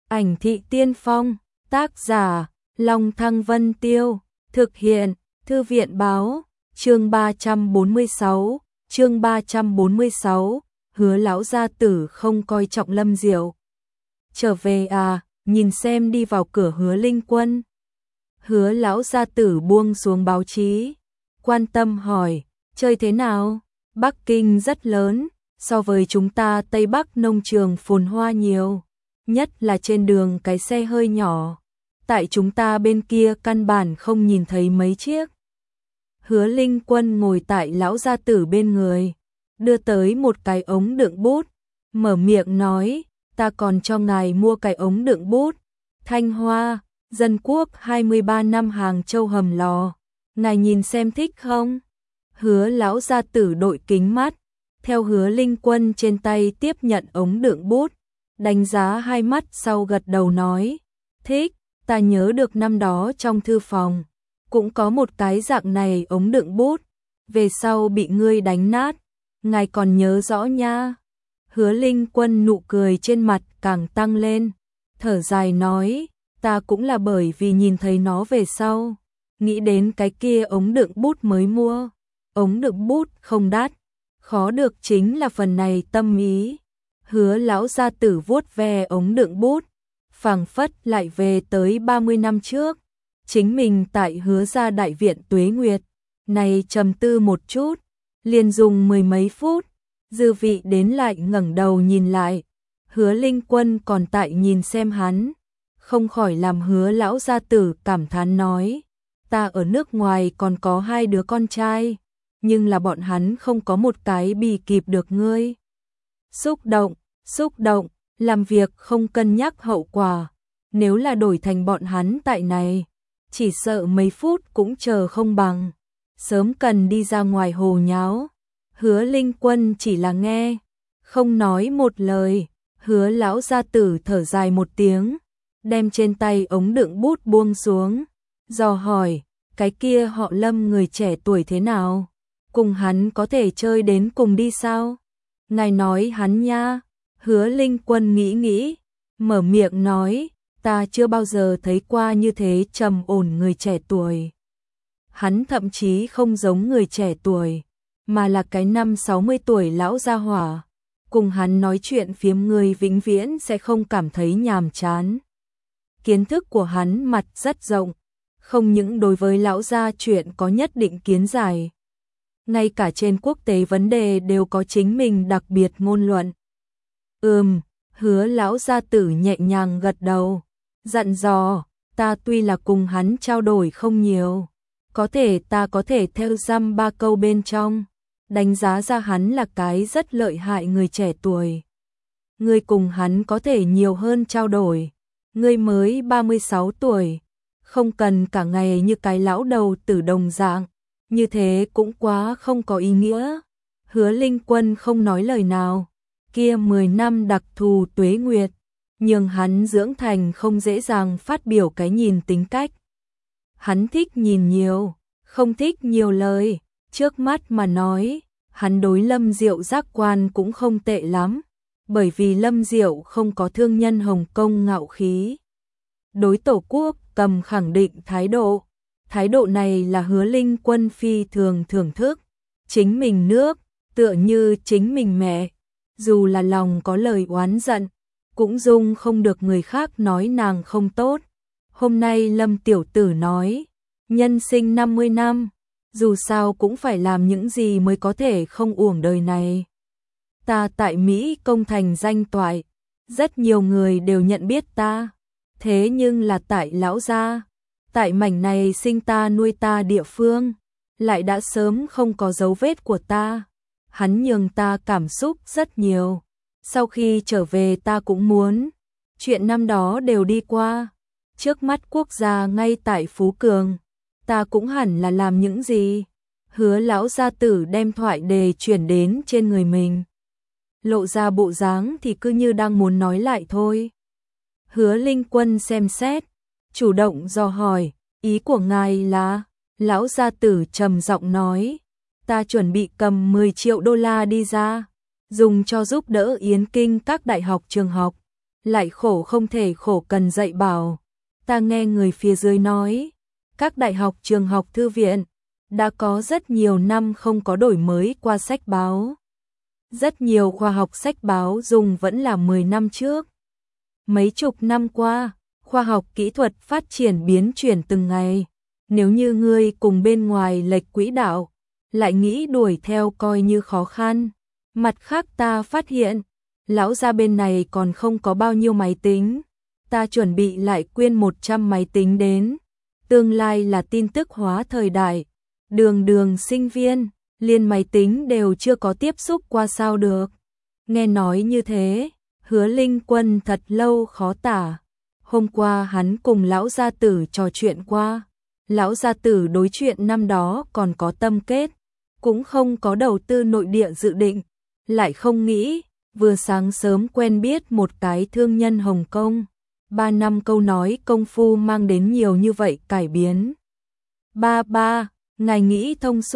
Ảnh thị tiên phong, tác giả, Long Thăng Vân Tiêu, thực hiện, Thư viện báo, chương 346, Hứa lão gia tử không coi trọng Lâm Diệu. Trở về à, nhìn xem đi vào cửa Hứa Linh Quân. Hứa lão gia tử buông xuống báo chí, quan tâm hỏi, chơi thế nào? Bắc Kinh rất lớn, so với chúng ta Tây Bắc nông trường phồn hoa nhiều, nhất là trên đường cái xe hơi nhỏ. Tại chúng ta bên kia căn bản không nhìn thấy mấy chiếc. Hứa Linh Quân ngồi tại lão gia tử bên người, đưa tới một cái ống đựng bút, mở miệng nói, ta còn cho ngài mua cái ống đựng bút. Thanh Hoa, Dân Quốc 23 năm Hàng Châu hầm lò, ngài nhìn xem thích không? Hứa lão gia tử đội kính mắt, theo Hứa Linh Quân trên tay tiếp nhận ống đựng bút, đánh giá hai mắt sau gật đầu nói, thích, ta nhớ được năm đó trong thư phòng, cũng có một cái dạng này ống đựng bút, về sau bị ngươi đánh nát, ngài còn nhớ rõ nha. Hứa Linh Quân nụ cười trên mặt càng tăng lên, thở dài nói, ta cũng là bởi vì nhìn thấy nó về sau, nghĩ đến cái kia ống đựng bút mới mua, ống đựng bút không đắt, khó được chính là phần này tâm ý. Hứa lão gia tử vuốt ve ống đựng bút, phảng phất lại về tới 30 năm trước, chính mình tại Hứa gia đại viện Tuế Nguyệt, này trầm tư một chút, liền dùng mười mấy phút, dư vị đến lại ngẩng đầu nhìn lại, Hứa Linh Quân còn tại nhìn xem hắn, không khỏi làm Hứa lão gia tử cảm thán nói, ta ở nước ngoài còn có hai đứa con trai, nhưng là bọn hắn không có một cái bì kịp được ngươi. Xúc động, làm việc không cân nhắc hậu quả, nếu là đổi thành bọn hắn tại này, chỉ sợ mấy phút cũng chờ không bằng, sớm cần đi ra ngoài hồ nháo. Hứa Linh Quân chỉ là nghe, không nói một lời, Hứa lão gia tử thở dài một tiếng, đem trên tay ống đựng bút buông xuống, dò hỏi, cái kia họ Lâm người trẻ tuổi thế nào? Cùng hắn có thể chơi đến cùng đi sao? Ngài nói hắn nha. Hứa Linh Quân nghĩ, mở miệng nói, ta chưa bao giờ thấy qua như thế trầm ổn người trẻ tuổi. Hắn thậm chí không giống người trẻ tuổi, mà là cái năm 60 tuổi lão gia hỏa. Cùng hắn nói chuyện phiếm người vĩnh viễn sẽ không cảm thấy nhàm chán. Kiến thức của hắn mặt rất rộng, không những đối với lão gia chuyện có nhất định kiến giải, ngay cả trên quốc tế vấn đề đều có chính mình đặc biệt ngôn luận. Hứa lão gia tử nhẹ nhàng gật đầu, dặn dò, ta tuy là cùng hắn trao đổi không nhiều, ta có thể theo dăm ba câu bên trong, đánh giá ra hắn là cái rất lợi hại người trẻ tuổi. Ngươi cùng hắn có thể nhiều hơn trao đổi, ngươi mới 36 tuổi, không cần cả ngày như cái lão đầu tử đồng dạng, như thế cũng quá không có ý nghĩa. Hứa Linh Quân không nói lời nào, kia 10 năm đặc thù Tuế Nguyệt, nhưng hắn dưỡng thành không dễ dàng phát biểu cái nhìn tính cách. Hắn thích nhìn nhiều, không thích nhiều lời, trước mắt mà nói, hắn đối Lâm Diệu giác quan cũng không tệ lắm, bởi vì Lâm Diệu không có thương nhân Hồng Kông ngạo khí. Đối Tổ quốc cầm khẳng định thái độ này là Hứa Linh Quân phi thường thưởng thức, chính mình nước, tựa như chính mình mẹ, dù là lòng có lời oán giận, cũng dung không được người khác nói nàng không tốt. Hôm nay Lâm tiểu tử nói, nhân sinh 50 năm, dù sao cũng phải làm những gì mới có thể không uổng đời này. Ta tại Mỹ công thành danh toại, rất nhiều người đều nhận biết ta, thế nhưng là tại lão gia, tại mảnh này sinh ta nuôi ta địa phương, lại đã sớm không có dấu vết của ta. Hắn nhường ta cảm xúc rất nhiều, sau khi trở về ta cũng muốn, chuyện năm đó đều đi qua, trước mắt quốc gia ngay tại Phú Cường, ta cũng hẳn là làm những gì. Hứa lão gia tử đem thoại đề chuyển đến trên người mình, lộ ra bộ dáng thì cứ như đang muốn nói lại thôi. Hứa Linh Quân xem xét, chủ động dò hỏi, ý của ngài là? Lão gia tử trầm giọng nói, ta chuẩn bị cầm 10 triệu đô la đi ra, dùng cho giúp đỡ Yến Kinh các đại học trường học, lại khổ không thể khổ cần dạy bảo. Ta nghe người phía dưới nói, các đại học, trường học, thư viện đã có rất nhiều năm không có đổi mới qua sách báo. Rất nhiều khoa học sách báo dùng vẫn là 10 năm trước. Mấy chục năm qua, khoa học kỹ thuật phát triển biến chuyển từng ngày. Nếu như ngươi cùng bên ngoài lệch quỹ đạo, lại nghĩ đuổi theo coi như khó khăn. Mặt khác ta phát hiện, lão gia bên này còn không có bao nhiêu máy tính. Ta chuẩn bị lại quyên 100 máy tính đến. Tương lai là tin tức hóa thời đại. Đường sinh viên, liên máy tính đều chưa có tiếp xúc qua sao được. Nghe nói như thế, Hứa Linh Quân thật lâu khó tả. Hôm qua hắn cùng lão gia tử trò chuyện qua. Lão gia tử đối chuyện năm đó còn có tâm kết, cũng không có đầu tư nội địa dự định, lại không nghĩ, vừa sáng sớm quen biết một cái thương nhân Hồng Kông. 3 năm câu nói công phu mang đến nhiều như vậy cải biến. Ba, ngài nghĩ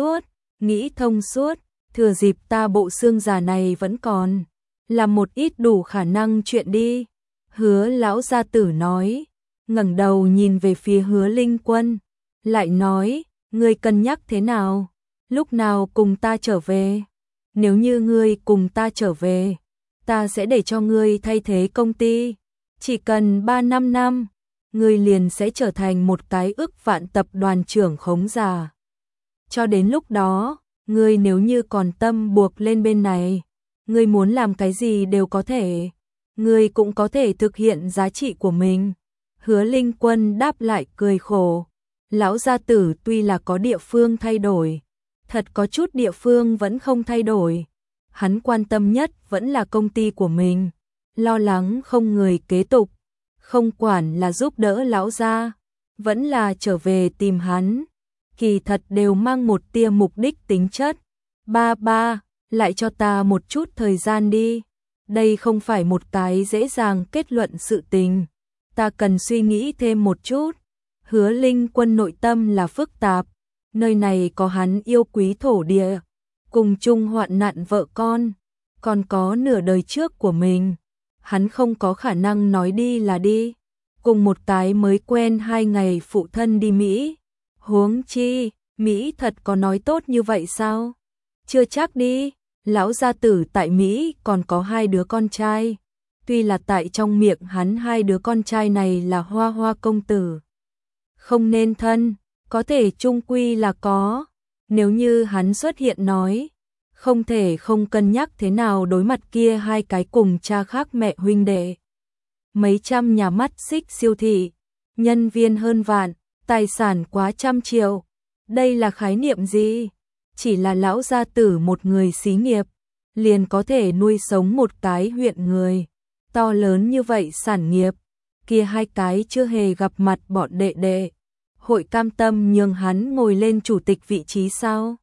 thông suốt, thừa dịp ta bộ xương già này vẫn còn, làm một ít đủ khả năng chuyện đi. Hứa lão gia tử nói, ngẩng đầu nhìn về phía Hứa Linh Quân, lại nói, ngươi cân nhắc thế nào, lúc nào cùng ta trở về? Nếu như ngươi cùng ta trở về, ta sẽ để cho ngươi thay thế công ty, chỉ cần 3-5 năm, ngươi liền sẽ trở thành một cái ức vạn tập đoàn trưởng khống giả. Cho đến lúc đó, ngươi nếu như còn tâm buộc lên bên này, ngươi muốn làm cái gì đều có thể, ngươi cũng có thể thực hiện giá trị của mình. Hứa Linh Quân đáp lại cười khổ, lão gia tử tuy là có địa phương thay đổi, thật có chút địa phương vẫn không thay đổi. Hắn quan tâm nhất vẫn là công ty của mình, lo lắng không người kế tục, không quản là giúp đỡ lão gia, vẫn là trở về tìm hắn, kỳ thật đều mang một tia mục đích tính chất. Ba, lại cho ta một chút thời gian đi, đây không phải một cái dễ dàng kết luận sự tình, ta cần suy nghĩ thêm một chút. Hứa Linh Quân nội tâm là phức tạp, nơi này có hắn yêu quý thổ địa, cùng chung hoạn nạn vợ con, còn có nửa đời trước của mình, hắn không có khả năng nói đi là đi, cùng một cái mới quen 2 ngày phụ thân đi Mỹ. Huống chi, Mỹ thật có nói tốt như vậy sao? Chưa chắc đi, lão gia tử tại Mỹ còn có 2 đứa con trai, tuy là tại trong miệng hắn 2 đứa con trai này là hoa hoa công tử, không nên thân, có thể chung quy là có. Nếu như hắn xuất hiện nói, không thể không cân nhắc thế nào đối mặt kia 2 cái cùng cha khác mẹ huynh đệ. Mấy trăm nhà mắt xích siêu thị, nhân viên hơn vạn, tài sản quá trăm triệu. Đây là khái niệm gì? Chỉ là lão gia tử một người xí nghiệp, liền có thể nuôi sống một cái huyện người. To lớn như vậy sản nghiệp, kia 2 cái chưa hề gặp mặt bọn đệ đệ, hội cam tâm nhường hắn ngồi lên chủ tịch vị trí sao?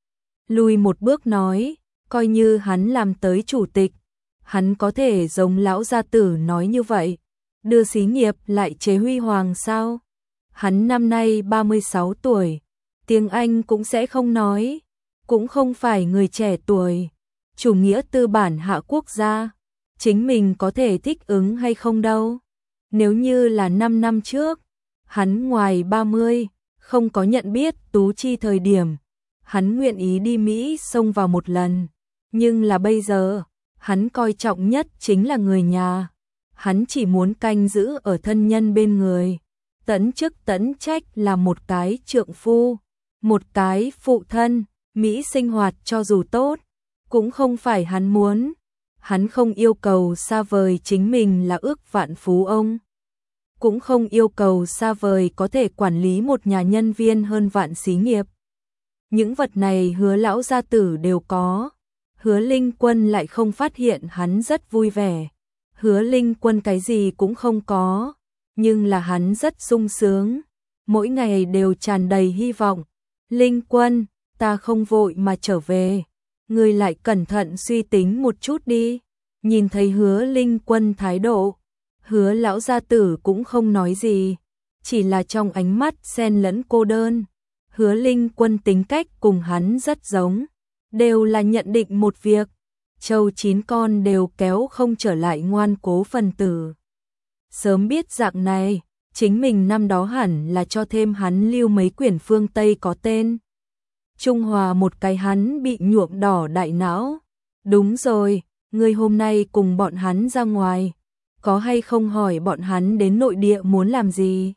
Lùi một bước nói, coi như hắn làm tới chủ tịch, hắn có thể giống lão gia tử nói như vậy, đưa xí nghiệp lại chế huy hoàng sao? Hắn năm nay 36 tuổi, tiếng Anh cũng sẽ không nói, cũng không phải người trẻ tuổi, chủ nghĩa tư bản hạ quốc gia, chính mình có thể thích ứng hay không đâu. Nếu như là 5 năm trước, hắn ngoài 30, không có nhận biết Tú Chi thời điểm, hắn nguyện ý đi Mỹ xông vào một lần, nhưng là bây giờ, hắn coi trọng nhất chính là người nhà, hắn chỉ muốn canh giữ ở thân nhân bên người, tấn chức tấn trách là một cái trượng phu, một cái phụ thân. Mỹ sinh hoạt cho dù tốt, cũng không phải hắn muốn, hắn không yêu cầu xa vời chính mình là ước vạn phú ông, cũng không yêu cầu xa vời có thể quản lý một nhà nhân viên hơn vạn xí nghiệp. Những vật này Hứa lão gia tử đều có, Hứa Linh Quân lại không phát hiện hắn rất vui vẻ. Hứa Linh Quân cái gì cũng không có, nhưng là hắn rất sung sướng, mỗi ngày đều tràn đầy hy vọng. Linh Quân, ta không vội mà trở về, ngươi lại cẩn thận suy tính một chút đi. Nhìn thấy Hứa Linh Quân thái độ, Hứa lão gia tử cũng không nói gì, chỉ là trong ánh mắt xen lẫn cô đơn. Hứa Linh Quân tính cách cùng hắn rất giống, đều là nhận định một việc, trâu 9 con đều kéo không trở lại ngoan cố phần tử. Sớm biết dạng này, chính mình năm đó hẳn là cho thêm hắn lưu mấy quyển phương Tây có tên Trung Hòa một cái, hắn bị nhuộm đỏ đại não. Đúng rồi, ngươi hôm nay cùng bọn hắn ra ngoài, có hay không hỏi bọn hắn đến nội địa muốn làm gì?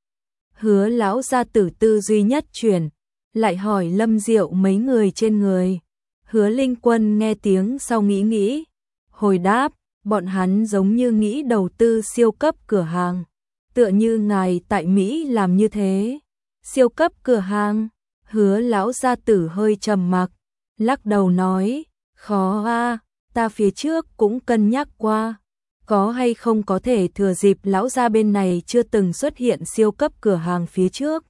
Hứa lão gia tử tư duy nhất chuyển, lại hỏi Lâm Diệu mấy người trên người. Hứa Linh Quân nghe tiếng sau nghĩ nghĩ, hồi đáp, bọn hắn giống như nghĩ đầu tư siêu cấp cửa hàng, tựa như ngài tại Mỹ làm như thế. Siêu cấp cửa hàng? Hứa lão gia tử hơi trầm mặc, lắc đầu nói, khó a, ta phía trước cũng cân nhắc qua, có hay không có thể thừa dịp lão gia bên này chưa từng xuất hiện siêu cấp cửa hàng phía trước,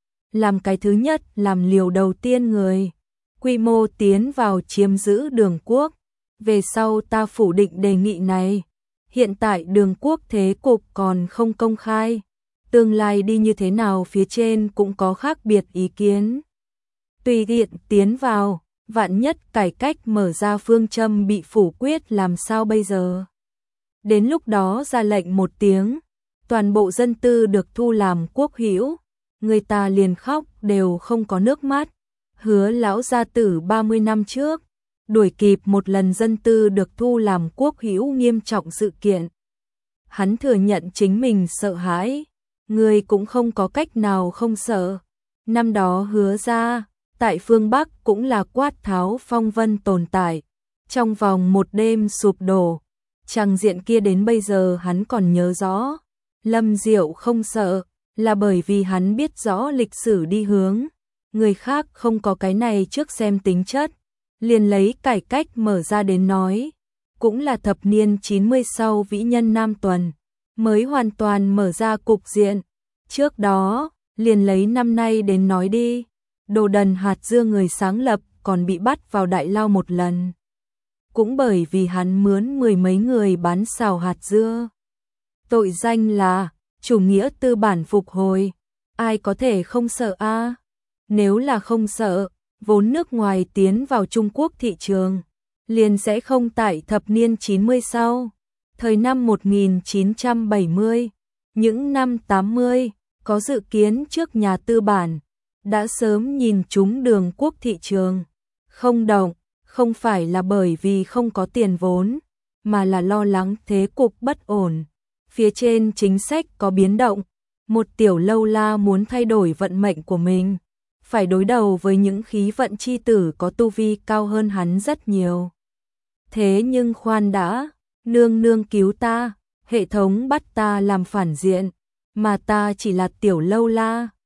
làm cái thứ nhất, làm liều đầu tiên người, quy mô tiến vào chiếm giữ Đường Quốc. Về sau ta phủ định đề nghị này. Hiện tại Đường Quốc thế cục còn không công khai, tương lai đi như thế nào phía trên cũng có khác biệt ý kiến. Tùy tiện tiến vào, vạn nhất cải cách mở ra phương châm bị phủ quyết làm sao bây giờ? Đến lúc đó ra lệnh một tiếng, toàn bộ dân tư được thu làm quốc hữu, người ta liền khóc đều không có nước mắt. Hứa lão gia tử 30 năm trước, đuổi kịp một lần dân tư được thu làm quốc hữu nghiêm trọng sự kiện. Hắn thừa nhận chính mình sợ hãi, người cũng không có cách nào không sợ. Năm đó Hứa gia, tại phương Bắc cũng là quát tháo phong vân tồn tại, trong vòng một đêm sụp đổ. Tràng diện kia đến bây giờ hắn còn nhớ rõ. Lâm Diệu không sợ, là bởi vì hắn biết rõ lịch sử đi hướng. Người khác không có cái này trước xem tính chất, liền lấy cải cách mở ra đến nói. Cũng là thập niên 90 sau vĩ nhân Nam Tuần, mới hoàn toàn mở ra cục diện. Trước đó, liền lấy năm nay đến nói đi. Đồ đần hạt dưa người sáng lập còn bị bắt vào đại lao một lần. Cũng bởi vì hắn mướn 10 mấy người bán xào hạt dưa. Tội danh là chủ nghĩa tư bản phục hồi. Ai có thể không sợ a? Nếu là không sợ, vốn nước ngoài tiến vào Trung Quốc thị trường, liền sẽ không tại thập niên 90 sau. Thời năm 1970, những năm 80, có dự kiến trước nhà tư bản, đã sớm nhìn trúng Đường Quốc thị trường. Không động, không phải là bởi vì không có tiền vốn, mà là lo lắng thế cục bất ổn. Phía trên chính sách có biến động, một tiểu lâu la muốn thay đổi vận mệnh của mình, phải đối đầu với những khí vận chi tử có tu vi cao hơn hắn rất nhiều. Thế nhưng khoan đã, nương nương cứu ta, hệ thống bắt ta làm phản diện, mà ta chỉ là tiểu lâu la.